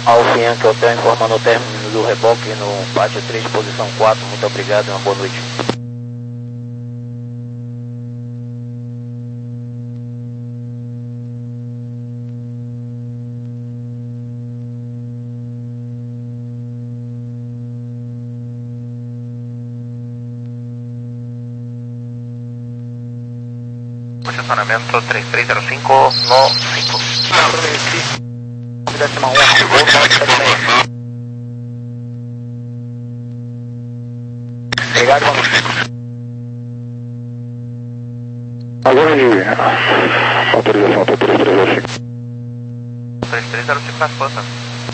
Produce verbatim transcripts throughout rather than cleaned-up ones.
Alfian, que Hotel informando o término do reboque no pátio três, posição quatro, muito obrigado e uma boa noite. Posicionamento três três zero cinco no cinco. Décima um, voo nove sete seis. Obrigado, vamos. Agora de autorização, três três zero cinco. três três zero cinco nas costas.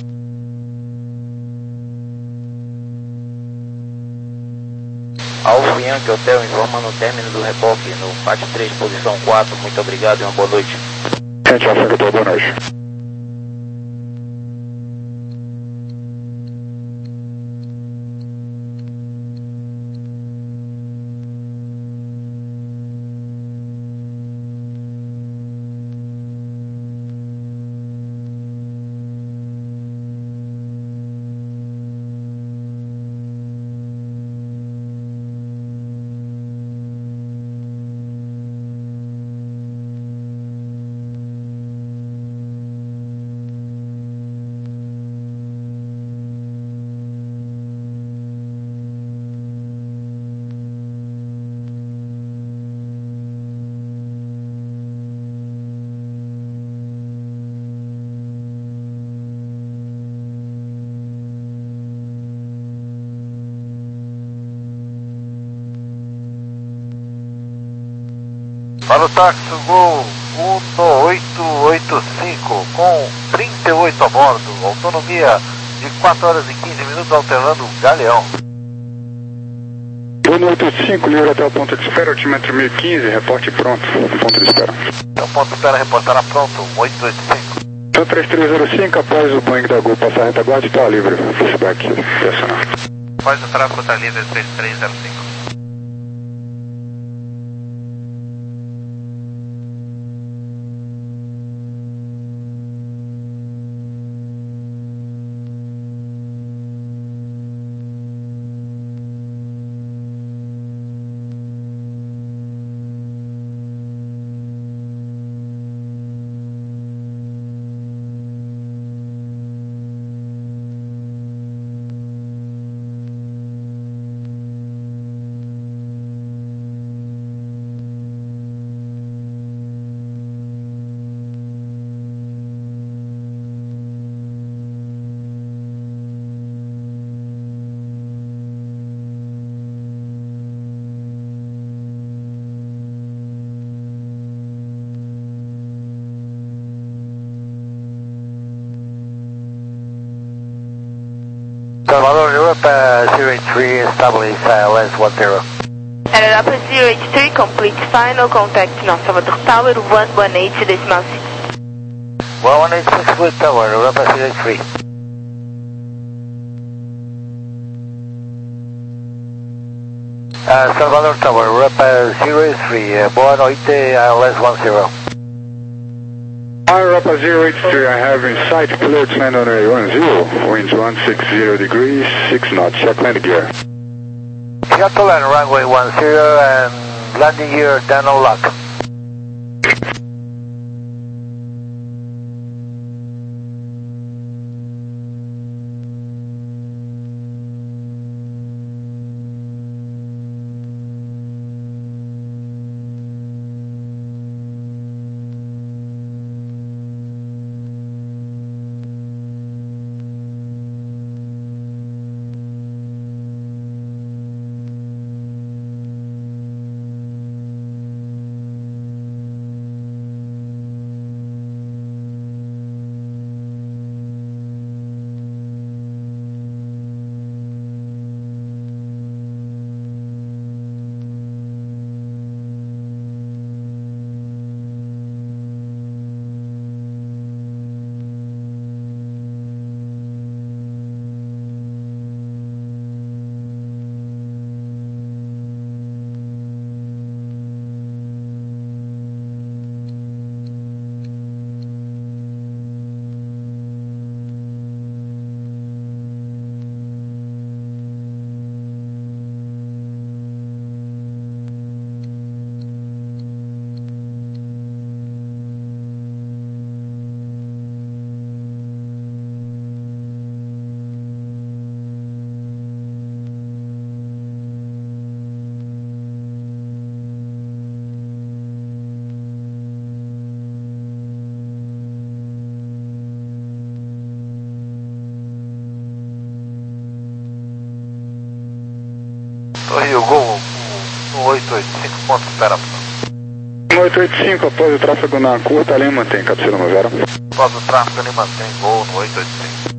Alfian, que Hotel informa no término do reboque no pátio três, posição quatro, muito obrigado e uma boa noite. Gente, Alfian, que Hotel, boa noite. Para o táxi Gol um oito oito cinco com trinta e oito a bordo, autonomia de quatro horas e quinze minutos, alternando Galeão. um oito oito cinco, livre até o ponto de espera, altímetro mil e quinze, reporte pronto, ponto de espera. Então, ponto de espera, reportará pronto, um oito oito cinco. Então, três três zero cinco, após o Boeing da Gol passar a retaguarda, está livre, pushback direcional. Após o tráfego está livre, três três zero cinco. Salvador, Europa zero eight three, establish uh, lens one zero. Europa zero eight three, complete final contact North Salvador Tower, one one eight decimal six. one one eight six with Tower, Europa zero eight three. Uh, Salvador Tower, Europa zero eight three, uh, boa noite, uh, lens one zero. Hi, Europa zero eight three, I have in sight clear to land on runway one zero, winds one six zero degrees, six knots, check landing gear. Got to land runway one zero and landing gear down on lock. Rio Gol um oito oito cinco, ponto espera. um oito oito cinco, após o tráfego na curta, linha mantém, capsula no zero. Após o tráfego, ele mantém Gol no oito oito cinco.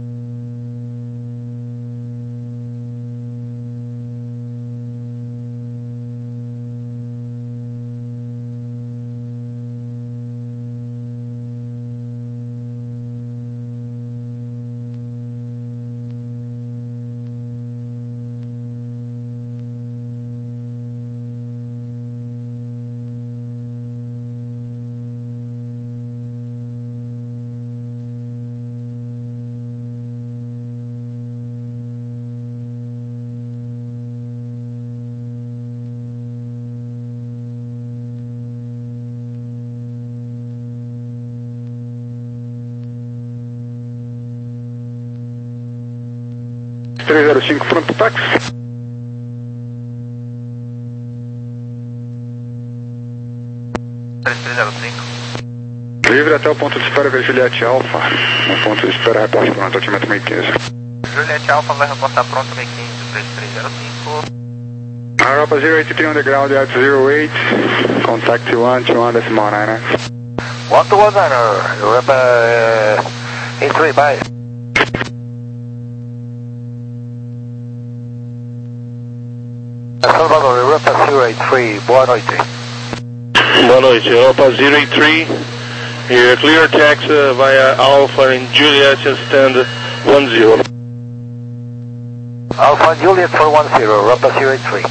três zero cinco, front to taxi. três três zero cinco. Livre até o ponto de espera, Juliette Alpha. No ponto de espera, reporte pronto, altimento meio quinze. Juliette Alpha vai reportar pronto, meio quinze, três três zero cinco. Europa zero eight three on the ground at zero eight. Contact one two one decimal nine. one two one niner, Europa uh, eight three, bye. Salvador, Europa zero eight three, boa noite. Boa noite, Europa zero eight three, here, clear taxi via Alpha and Juliet stand one zero. Alpha and Juliet for one zero, Europa zero eight three.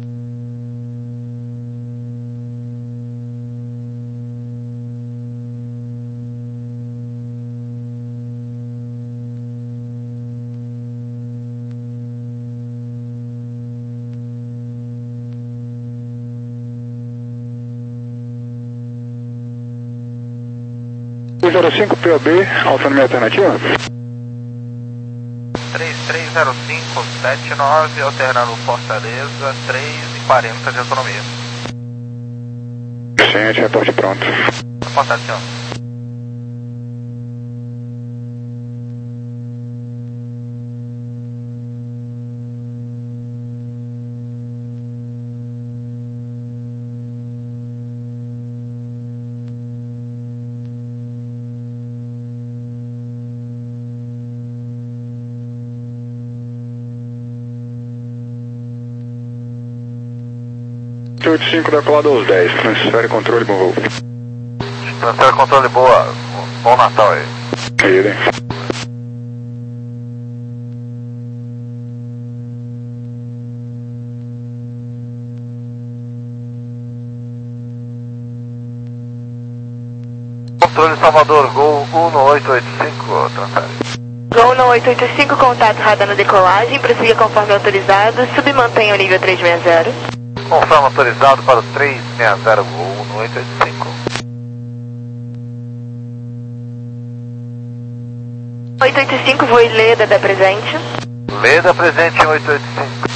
três zero cinco P O B, autonomia alternativa. três três zero cinco sete nove, alternando Fortaleza, três e quarenta de autonomia. Gente, reporte pronto. Reportado, senhor. oito cinco decolado aos dez, transfere controle, bom voo. Transfere controle, boa. Bom Natal aí. Idem. Controle Salvador, Gol um no oito oito cinco, transfere. Gol no oito oito cinco, contato radar na decolagem, prossiga conforme autorizado, submantenha o nível três seis zero. Conforme autorizado para o três seis zero, Gol no oito oito cinco. oito oito cinco, voo Leda da presente. Leda presente em oito oito cinco.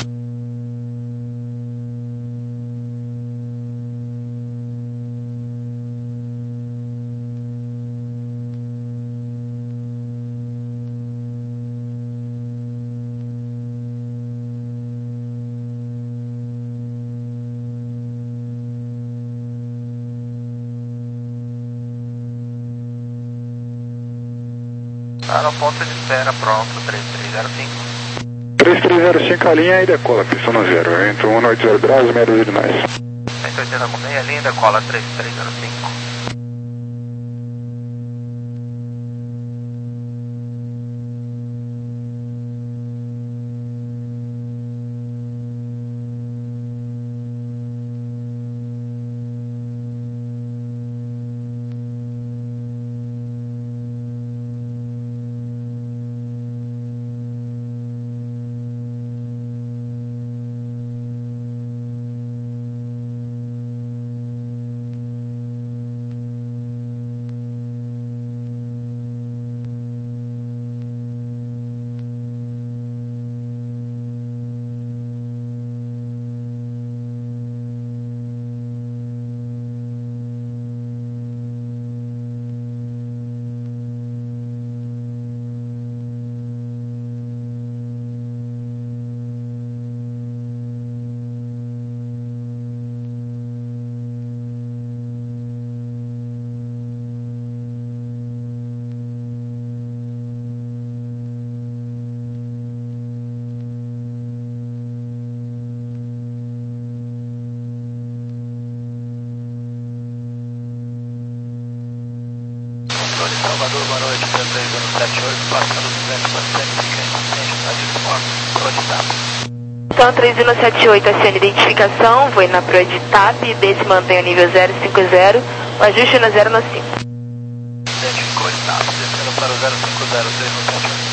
Tá no ponto de espera, pronto, três três zero cinco. três três zero cinco, a linha e decola, pista no zero. Vento um oito zero graus, meia dúzia de nós. cento e oitenta com meia linha, decola três três zero cinco. Salvador, boa noite, três três zero sete oito, passando duzentos por cento, fica insistente, está de uniforme, projetado. Então três um sete oito, acione identificação, vou na proa de T A P, base mantém o nível zero cinco zero, o ajuste na zero no cinco. Identificou, está descendo para o zero cinco zero, três um sete oito.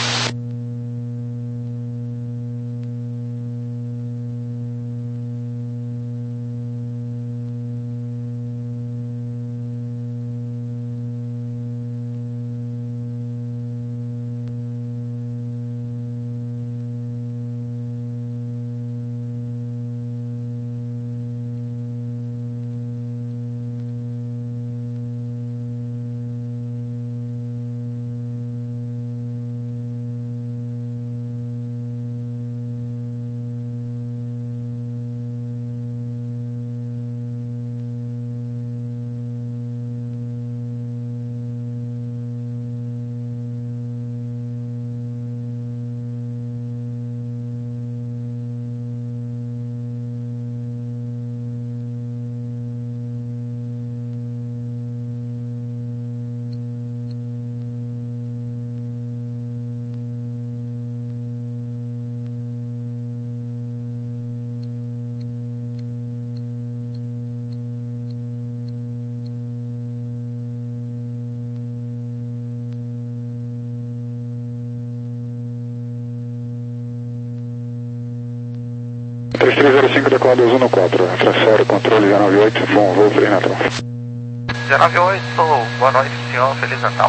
três três zero cinco, decolado dois um no quatro, transfere controle zero nove oito, bom voo, Feliz Natal. zero nove oito, boa noite, senhor, Feliz Natal.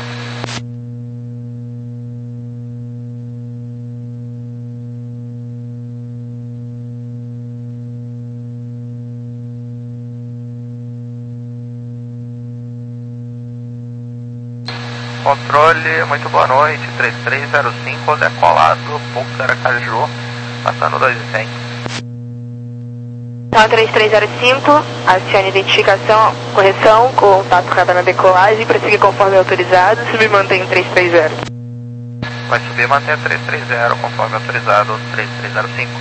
Controle, muito boa noite, três três zero cinco, decolado, Pouco Aracaju, passando dois e cem. Então três três zero cinco, acione identificação, correção, contato cada na decolagem, prossiga conforme autorizado, subir mantém três três zero. Vai subir e manter três três zero, conforme autorizado, três três zero cinco.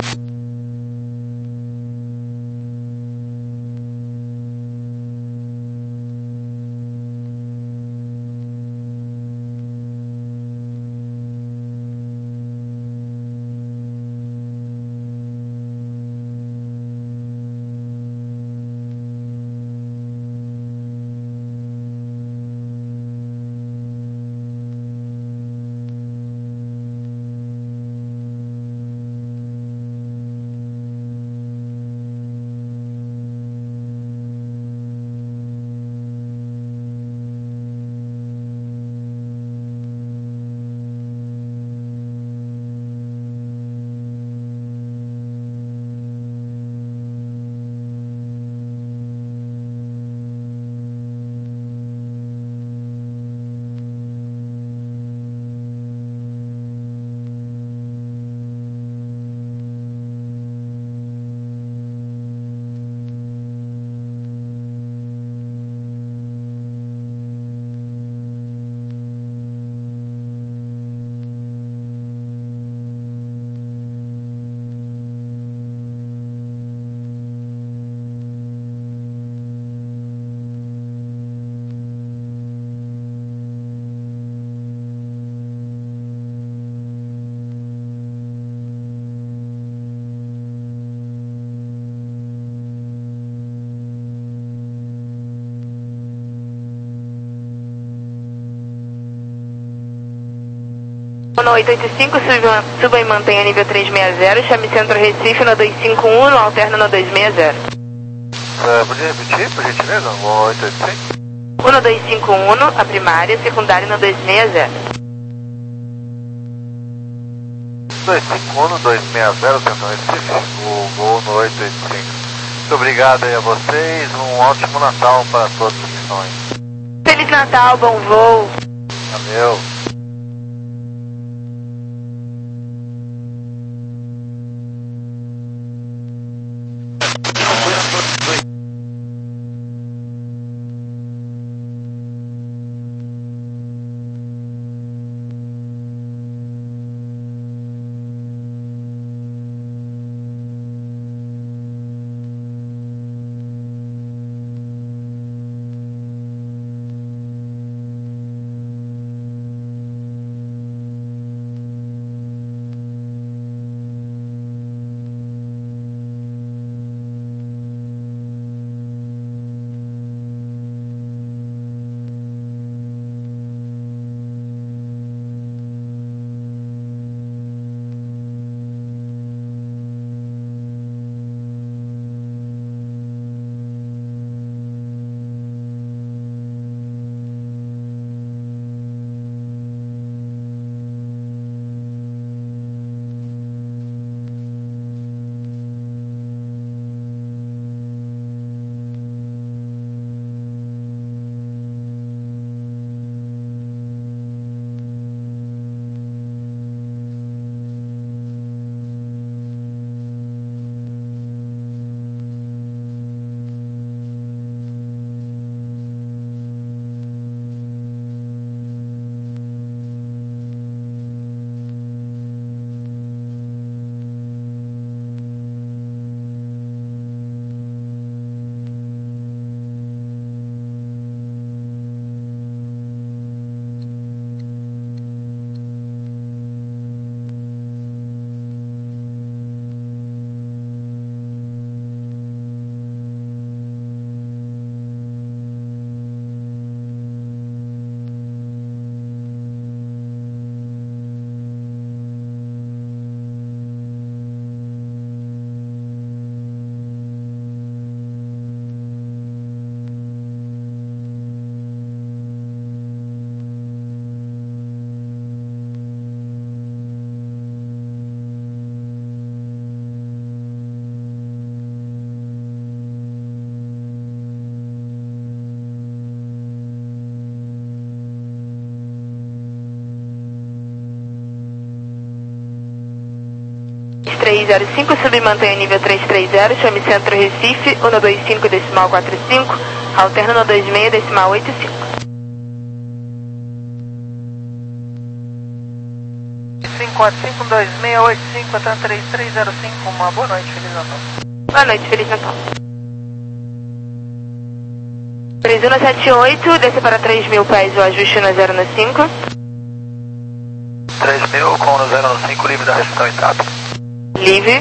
No oito oito cinco, suba, suba e mantenha nível três seis zero, chame Centro Recife no dois cinco um, no alterno no dois seis zero. Uh, podia repetir, por gentileza? O oito oito cinco? um no dois cinco um, a primária, secundária no dois seis zero. dois cinco um no dois seis zero, Centro Recife, o voo no oito oito cinco. Muito obrigado aí a vocês, um ótimo Natal para todas as missões. Feliz Natal, bom voo. Valeu. três zero cinco, sub e mantenha nível três três zero, chame Centro Recife, um dois cinco decimal quatro cinco, alterna no dois seis decimal oito cinco. cinco quatro cinco dois seis oito cinco, até três três zero cinco, uma boa noite, Feliz Natal. Boa noite, Feliz Natal. três um sete oito, desce para três mil pés, o ajuste no zero no cinco. três mil com no zero no cinco, livre da restrição e tapa. Livre.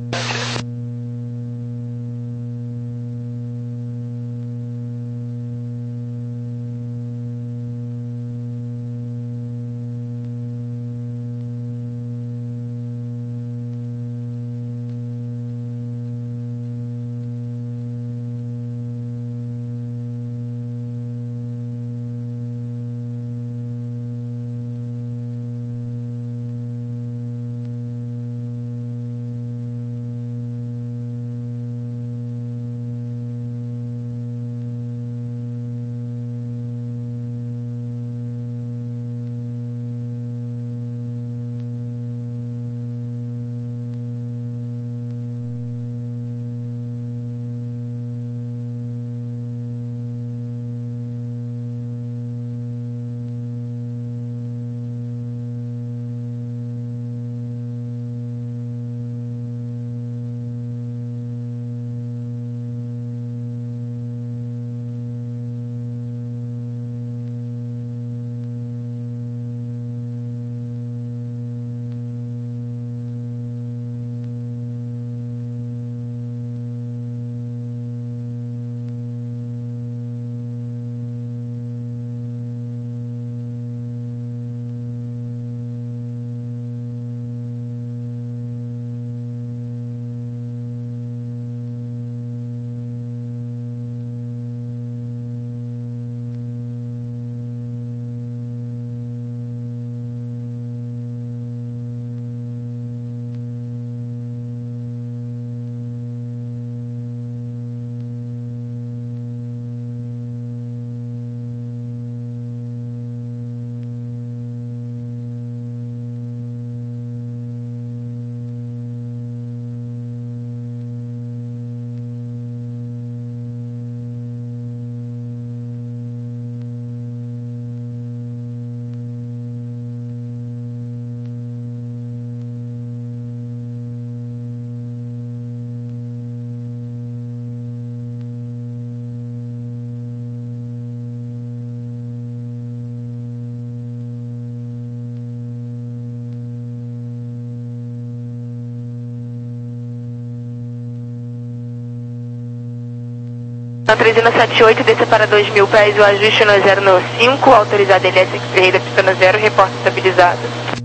três um sete oito, desça para dois mil pés, o ajuste no zero no cinco, autorizado L S Ferreira, pista no zero, reporte estabilizado.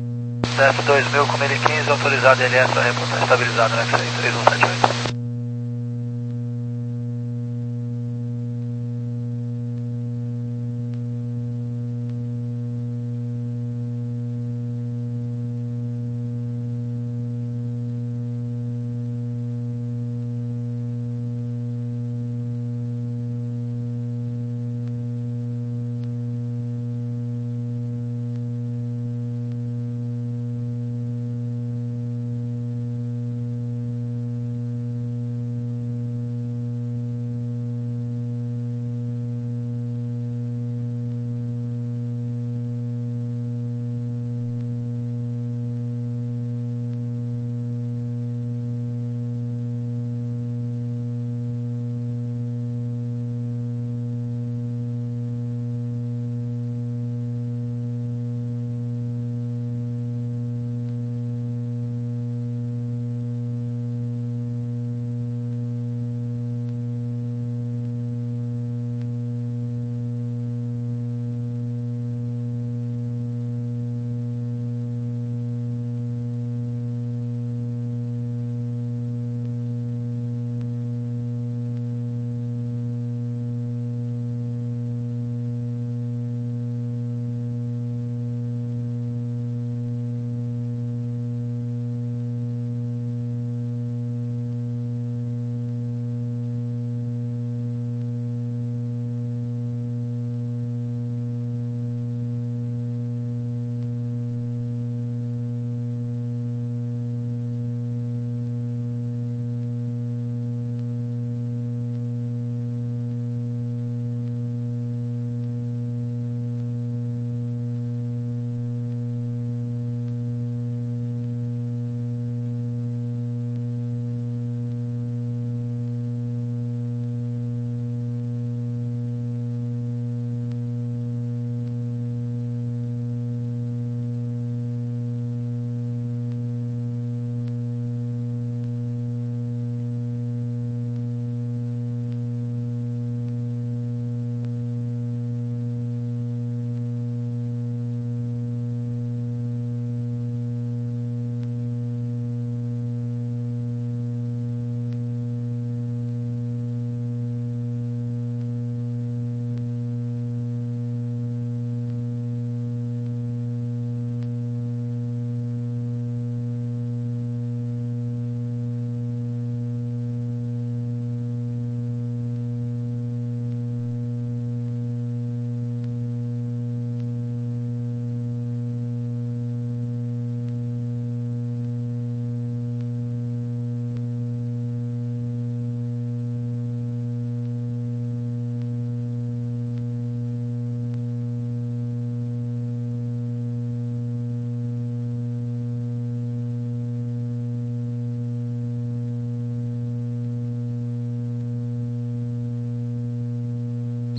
C F dois mil com mil e quinze, autorizado L S, reporte estabilizado, né? três um sete oito.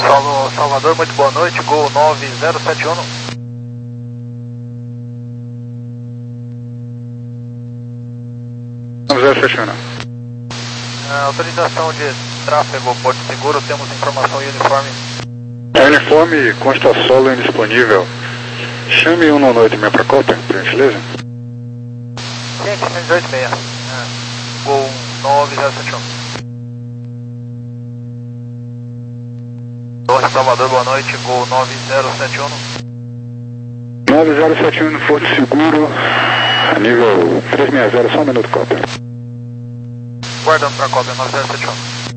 Falou, Salvador, muito boa noite, Gol nove zero sete um. nove zero sete um. Uh, autorização de tráfego, Porto Seguro, temos informação e uniforme. É, uniforme consta solo indisponível. Chame um nove oito seis para cópia, por gentileza. Gente, cento e oito seis. É. Gol nove zero sete um. Torre Salvador, boa noite, Gol nove zero sete um. nove zero sete um no Porto Seguro, a nível trezentos e sessenta, só um minuto cópia. Guardando para cópia nove zero sete um.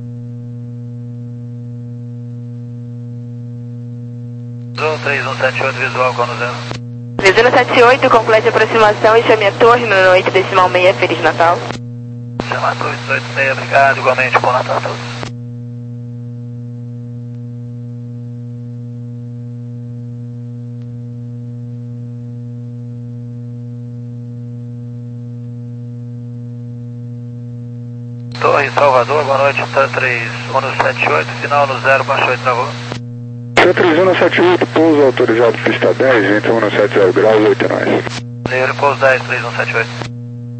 três um sete oito, visual, Cono zero. três um sete oito, complete a aproximação e chame a torre no noite decimal seis, Feliz Natal. Chama a torre oito seis, obrigado, igualmente, bom Natal a todos. Torre Salvador, boa noite, três um sete oito, final no zero, baixo oito, travou. três um sete oito, pouso autorizado pista dez, vento um sete zero graus, oito nós. Livre, pouso dez, três um sete oito.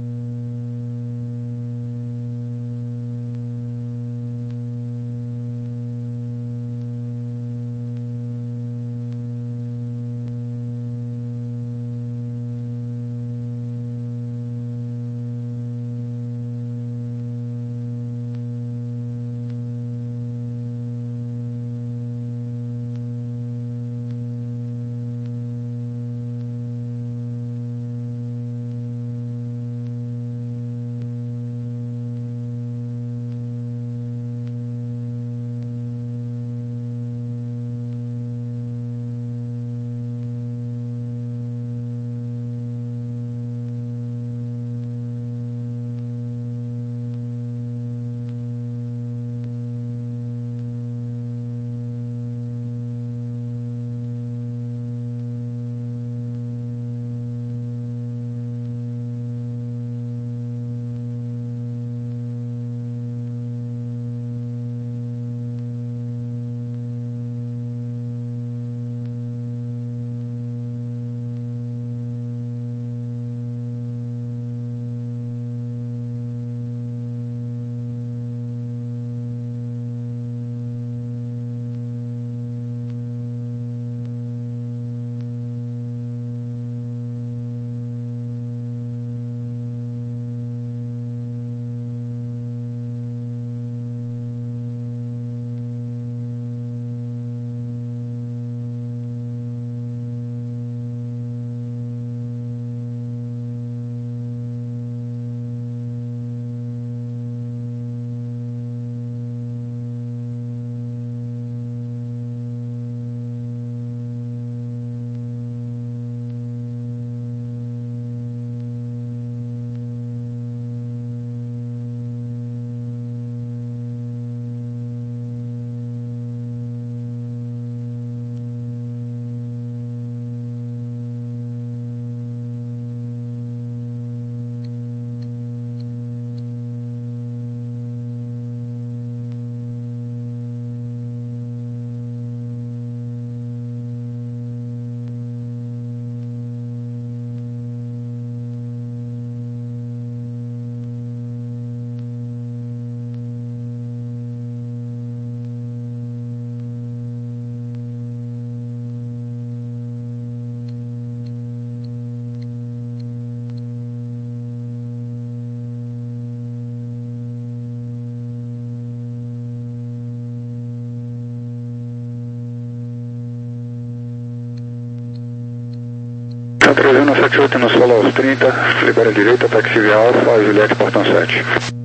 três um sete oito no solo aos trinta, libera a direita, táxi via Alfa, Juliette, portão sete.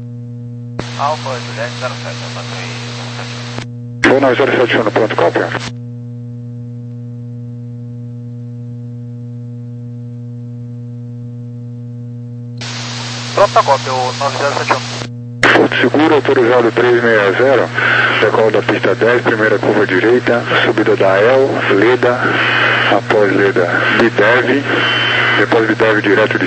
Alfa, Juliette, zero sete, sete. Voo nove zero sete um no pronto, cópia. Pronto, tá cópia, o nove zero sete um. Porto Seguro, autorizado trezentos e sessenta, decola da pista dez, primeira curva direita, subida da El, Leda, após Leda, Bidev, depois Bidev direto de